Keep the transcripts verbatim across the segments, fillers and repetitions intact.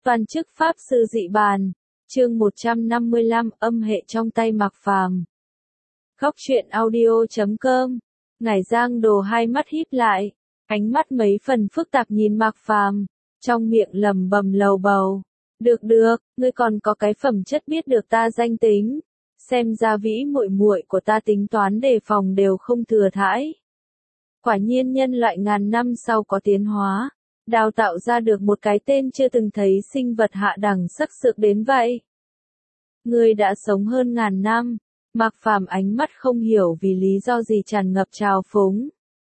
Toàn chức Pháp Sư Dị Bàn, chương một trăm năm mươi lăm, âm hệ trong tay Mạc Phàm. Góc truyện audio chấm com. Ngải Giang Đồ hai mắt híp lại, ánh mắt mấy phần phức tạp nhìn Mạc Phàm, trong miệng lầm bầm lầu bầu. Được được, ngươi còn có cái phẩm chất biết được ta danh tính, xem ra vĩ muội muội của ta tính toán đề phòng đều không thừa thãi. Quả nhiên nhân loại ngàn năm sau có tiến hóa, đào tạo ra được một cái tên chưa từng thấy sinh vật hạ đẳng sắc sược đến vậy. Ngươi đã sống hơn ngàn năm, Mạc Phàm ánh mắt không hiểu vì lý do gì tràn ngập trào phúng.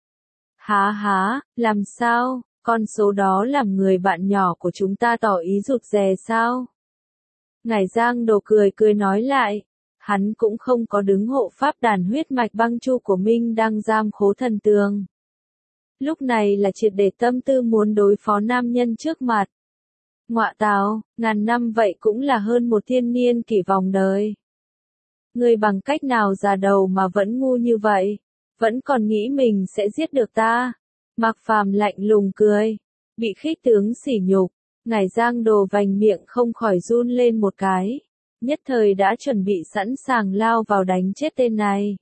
Há há, làm sao, con số đó làm người bạn nhỏ của chúng ta tỏ ý rụt rè sao? Ngải Giang Đồ cười cười nói lại, hắn cũng không có đứng hộ pháp đàn huyết mạch băng chu của Minh đang giam khố thần tường. Lúc này là triệt để tâm tư muốn đối phó nam nhân trước mặt. Ngọa tào, ngàn năm vậy cũng là hơn một thiên niên kỷ vòng đời. Ngươi bằng cách nào già đầu mà vẫn ngu như vậy, vẫn còn nghĩ mình sẽ giết được ta. Mạc Phàm lạnh lùng cười, bị khích tướng sỉ nhục, Ngải Giang Đồ vành miệng không khỏi run lên một cái, nhất thời đã chuẩn bị sẵn sàng lao vào đánh chết tên này.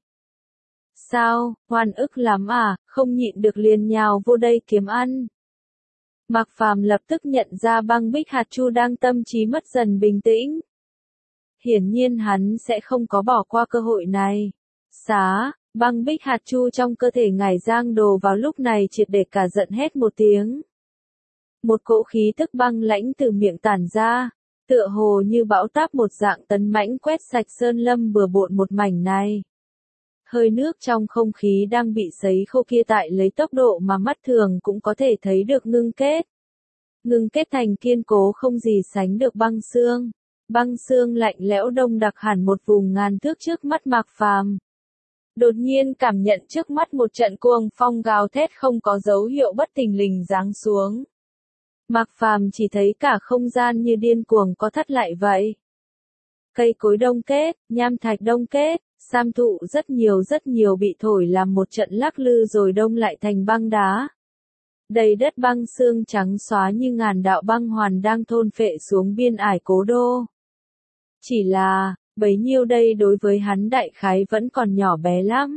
Sao, oan ức lắm à, không nhịn được liền nhào vô đây kiếm ăn. Mạc Phàm lập tức nhận ra Băng Bích Hạt Chu đang tâm trí mất dần bình tĩnh. Hiển nhiên hắn sẽ không có bỏ qua cơ hội này. Xá, Băng Bích Hạt Chu trong cơ thể Ngải Giang Đồ vào lúc này triệt để cả giận hét một tiếng. Một cỗ khí tức băng lãnh từ miệng tản ra, tựa hồ như bão táp một dạng tấn mãnh quét sạch sơn lâm bừa bộn một mảnh này. Hơi nước trong không khí đang bị sấy khô kia tại lấy tốc độ mà mắt thường cũng có thể thấy được ngưng kết. Ngưng kết thành kiên cố không gì sánh được băng xương. Băng xương lạnh lẽo đông đặc hẳn một vùng ngàn thước trước mắt Mạc Phàm. Đột nhiên cảm nhận trước mắt một trận cuồng phong gào thét không có dấu hiệu bất thình lình giáng xuống. Mạc Phàm chỉ thấy cả không gian như điên cuồng có thắt lại vậy. Cây cối đông kết, nham thạch đông kết, sam thụ rất nhiều rất nhiều bị thổi làm một trận lắc lư rồi đông lại thành băng đá. Đầy đất băng xương trắng xóa như ngàn đạo băng hoàn đang thôn phệ xuống biên ải cố đô. Chỉ là, bấy nhiêu đây đối với hắn đại khái vẫn còn nhỏ bé lắm.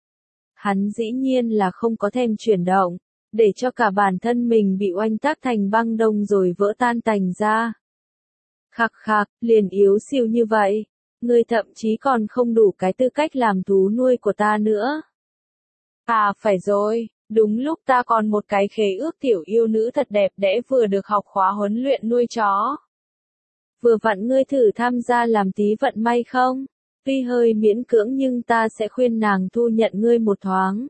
Hắn dĩ nhiên là không có thèm chuyển động, để cho cả bản thân mình bị oanh tạc thành băng đông rồi vỡ tan tành ra. Khạc khạc, liền yếu xìu như vậy, ngươi thậm chí còn không đủ cái tư cách làm thú nuôi của ta nữa. À phải rồi, đúng lúc ta còn một cái khế ước tiểu yêu nữ thật đẹp đẽ vừa được học khóa huấn luyện nuôi chó. Vừa vặn ngươi thử tham gia làm tí vận may không? Tuy hơi miễn cưỡng nhưng ta sẽ khuyên nàng thu nhận ngươi một thoáng.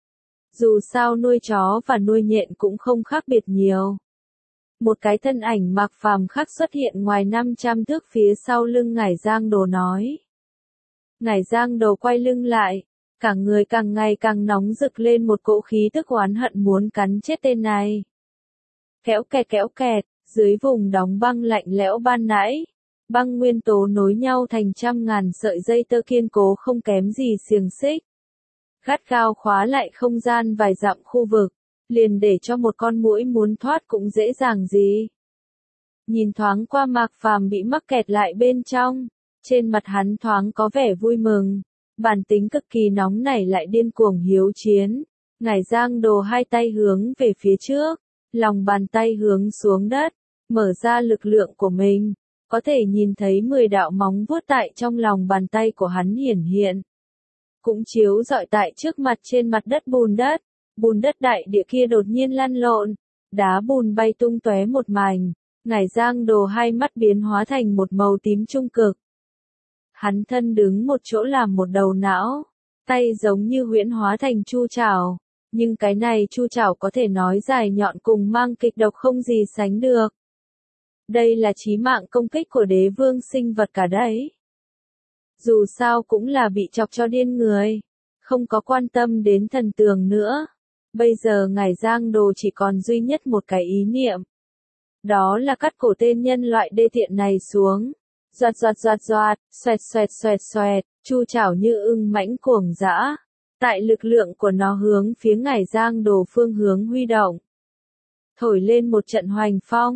Dù sao nuôi chó và nuôi nhện cũng không khác biệt nhiều. Một cái thân ảnh Mạc Phàm khắc xuất hiện ngoài năm trăm thước phía sau lưng Ngải Giang Đồ nói. Ngải Giang Đồ quay lưng lại, cả người càng ngày càng nóng rực lên một cỗ khí tức oán hận muốn cắn chết tên này. Kéo kẹt kéo kẹt, dưới vùng đóng băng lạnh lẽo ban nãy, băng nguyên tố nối nhau thành trăm ngàn sợi dây tơ kiên cố không kém gì xiềng xích. Gắt gao khóa lại không gian vài dặm khu vực, liền để cho một con muỗi muốn thoát cũng dễ dàng gì. Nhìn thoáng qua Mạc Phàm bị mắc kẹt lại bên trong, trên mặt hắn thoáng có vẻ vui mừng, bản tính cực kỳ nóng nảy lại điên cuồng hiếu chiến. Ngải Giang Đồ hai tay hướng về phía trước, lòng bàn tay hướng xuống đất, mở ra lực lượng của mình, có thể nhìn thấy mười đạo móng vuốt tại trong lòng bàn tay của hắn hiển hiện. Cũng chiếu rọi tại trước mặt trên mặt đất bùn đất, bùn đất đại địa kia đột nhiên lăn lộn, đá bùn bay tung tóe một mảnh, Ngải Giang Đồ hai mắt biến hóa thành một màu tím trung cực. Hắn thân đứng một chỗ làm một đầu não, tay giống như huyễn hóa thành chu trảo, nhưng cái này chu trảo có thể nói dài nhọn cùng mang kịch độc không gì sánh được. Đây là chí mạng công kích của đế vương sinh vật cả đấy. Dù sao cũng là bị chọc cho điên người, không có quan tâm đến thần tường nữa. Bây giờ Ngải Giang Đồ chỉ còn duy nhất một cái ý niệm. Đó là cắt cổ tên nhân loại đê tiện này xuống. Doạt doạt doạt doạt, xoẹt xoẹt xoẹt xoẹt, chu trảo như ưng mãnh cuồng dã. Tại lực lượng của nó hướng phía Ngải Giang Đồ phương hướng huy động. Thổi lên một trận hoành phong.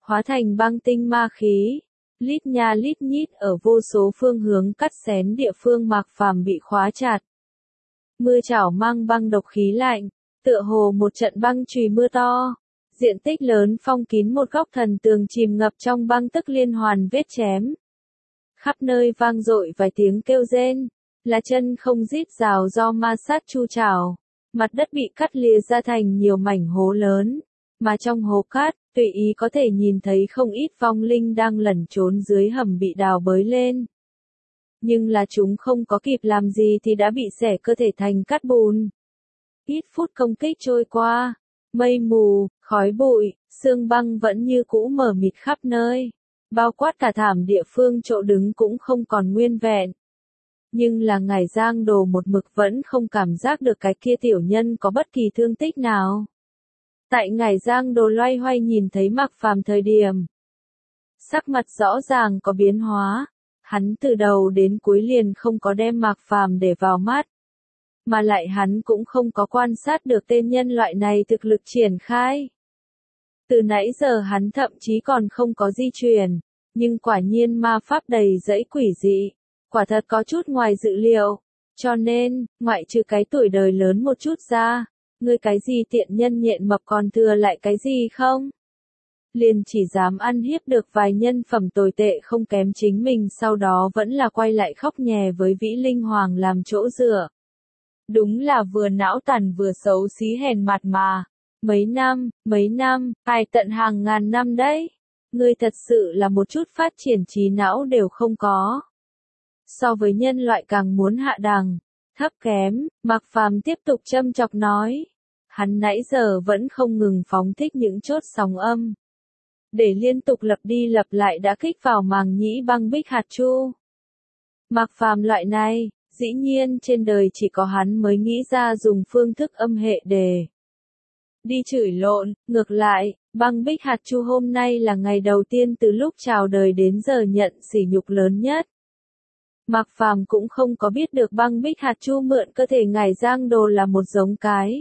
hóa thành băng tinh ma khí, lít nha lít nhít ở vô số phương hướng cắt xén địa phương Mạc Phàm bị khóa chặt. Mưa chảo mang băng độc khí lạnh, tựa hồ một trận băng chùy mưa to, diện tích lớn phong kín một góc thần tường chìm ngập trong băng tức liên hoàn vết chém. Khắp nơi vang dội vài tiếng kêu rên, là chân không rít rào do ma sát chu trảo, mặt đất bị cắt lìa ra thành nhiều mảnh hố lớn, mà trong hố cát, tùy ý có thể nhìn thấy không ít vong linh đang lẩn trốn dưới hầm bị đào bới lên. Nhưng là chúng không có kịp làm gì thì đã bị xẻ cơ thể thành cát bùn. Ít phút công kích trôi qua, mây mù, khói bụi, sương băng vẫn như cũ mờ mịt khắp nơi, bao quát cả thảm địa phương chỗ đứng cũng không còn nguyên vẹn. Nhưng là Ngải Giang Đồ một mực vẫn không cảm giác được cái kia tiểu nhân có bất kỳ thương tích nào. Tại Ngải Giang Đồ loay hoay nhìn thấy Mạc Phàm thời điểm, sắc mặt rõ ràng có biến hóa, hắn từ đầu đến cuối liền không có đem Mạc Phàm để vào mắt, mà lại hắn cũng không có quan sát được tên nhân loại này thực lực triển khai. Từ nãy giờ hắn thậm chí còn không có di chuyển, nhưng quả nhiên ma pháp đầy dẫy quỷ dị, quả thật có chút ngoài dự liệu, cho nên, ngoại trừ cái tuổi đời lớn một chút ra, ngươi cái gì tiện nhân nhện mập còn thừa lại cái gì không? Liền chỉ dám ăn hiếp được vài nhân phẩm tồi tệ không kém chính mình, sau đó vẫn là quay lại khóc nhè với Vĩ Linh Hoàng làm chỗ dựa. Đúng là vừa não tàn vừa xấu xí hèn mặt mà. Mấy năm, mấy năm, ai tận hàng ngàn năm đấy. Ngươi thật sự là một chút phát triển trí não đều không có. So với nhân loại càng muốn hạ đẳng, thấp kém, Mạc Phàm tiếp tục châm chọc nói. Hắn nãy giờ vẫn không ngừng phóng thích những chốt sóng âm, để liên tục lặp đi lặp lại đã kích vào màng nhĩ băng bích hạt chu. Mạc Phàm loại này, dĩ nhiên trên đời chỉ có hắn mới nghĩ ra dùng phương thức âm hệ để đi chửi lộn. Ngược lại, băng bích hạt chu hôm nay là ngày đầu tiên từ lúc chào đời đến giờ nhận sỉ nhục lớn nhất. Mạc Phàm cũng không có biết được băng bích hạt chu mượn cơ thể Ngải Giang Đồ là một giống cái.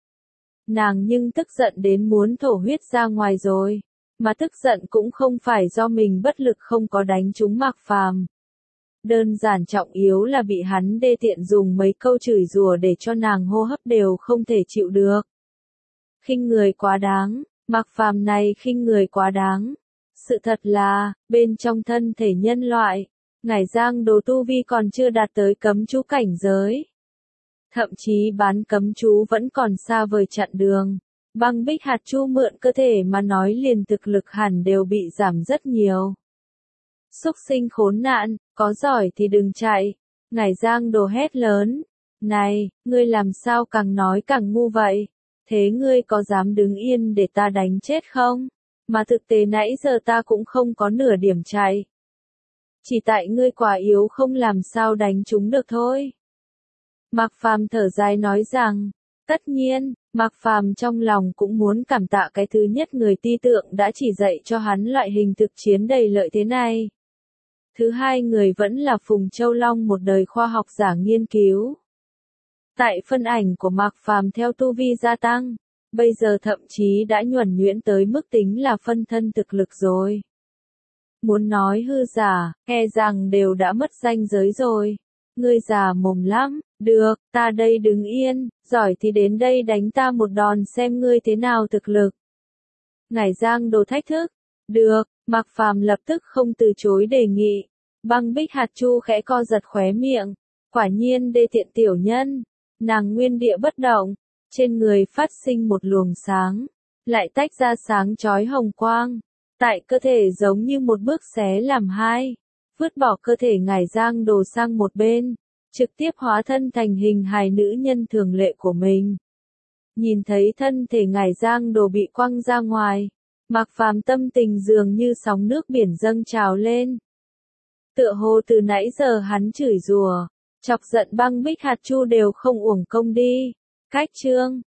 Nàng nhưng tức giận đến muốn thổ huyết ra ngoài rồi, mà tức giận cũng không phải do mình bất lực không có đánh trúng Mạc Phàm. Đơn giản trọng yếu là bị hắn đê tiện dùng mấy câu chửi rủa để cho nàng hô hấp đều không thể chịu được. Khinh người quá đáng, Mạc Phàm này khinh người quá đáng. Sự thật là, bên trong thân thể nhân loại, Ngải Giang Đồ tu vi còn chưa đạt tới cấm chú cảnh giới. Thậm chí bán cấm chú vẫn còn xa vời chặn đường. Băng bích hạt chu mượn cơ thể mà nói liền thực lực hẳn đều bị giảm rất nhiều. Xúc sinh khốn nạn, có giỏi thì đừng chạy. Ngải Giang Đồ hét lớn. Này, ngươi làm sao càng nói càng ngu vậy? Thế ngươi có dám đứng yên để ta đánh chết không? Mà thực tế nãy giờ ta cũng không có nửa điểm chạy. Chỉ tại ngươi quá yếu không làm sao đánh chúng được thôi. Mạc Phàm thở dài nói rằng, tất nhiên, Mạc Phàm trong lòng cũng muốn cảm tạ cái thứ nhất người ti tượng đã chỉ dạy cho hắn loại hình thực chiến đầy lợi thế này. Thứ hai người vẫn là Phùng Châu Long, một đời khoa học giả nghiên cứu. Tại phân ảnh của Mạc Phàm theo tu vi gia tăng, bây giờ thậm chí đã nhuần nhuyễn tới mức tính là phân thân thực lực rồi. Muốn nói hư giả, e rằng đều đã mất ranh giới rồi. Ngươi già mồm lắm, được, ta đây đứng yên, giỏi thì đến đây đánh ta một đòn xem ngươi thế nào thực lực. Ngải Giang Đồ thách thức, được, Mạc Phàm lập tức không từ chối đề nghị. Băng bích hạt chu khẽ co giật khóe miệng, quả nhiên đê tiện tiểu nhân. Nàng nguyên địa bất động, trên người phát sinh một luồng sáng, lại tách ra sáng chói hồng quang. Tại cơ thể giống như một bước xé làm hai, vứt bỏ cơ thể Ngải Giang Đồ sang một bên, trực tiếp hóa thân thành hình hài nữ nhân thường lệ của mình. Nhìn thấy thân thể Ngải Giang Đồ bị quăng ra ngoài, Mạc Phàm tâm tình dường như sóng nước biển dâng trào lên. Tựa hồ từ nãy giờ hắn chửi rủa, chọc giận băng bích hạt chu đều không uổng công đi. Cách chương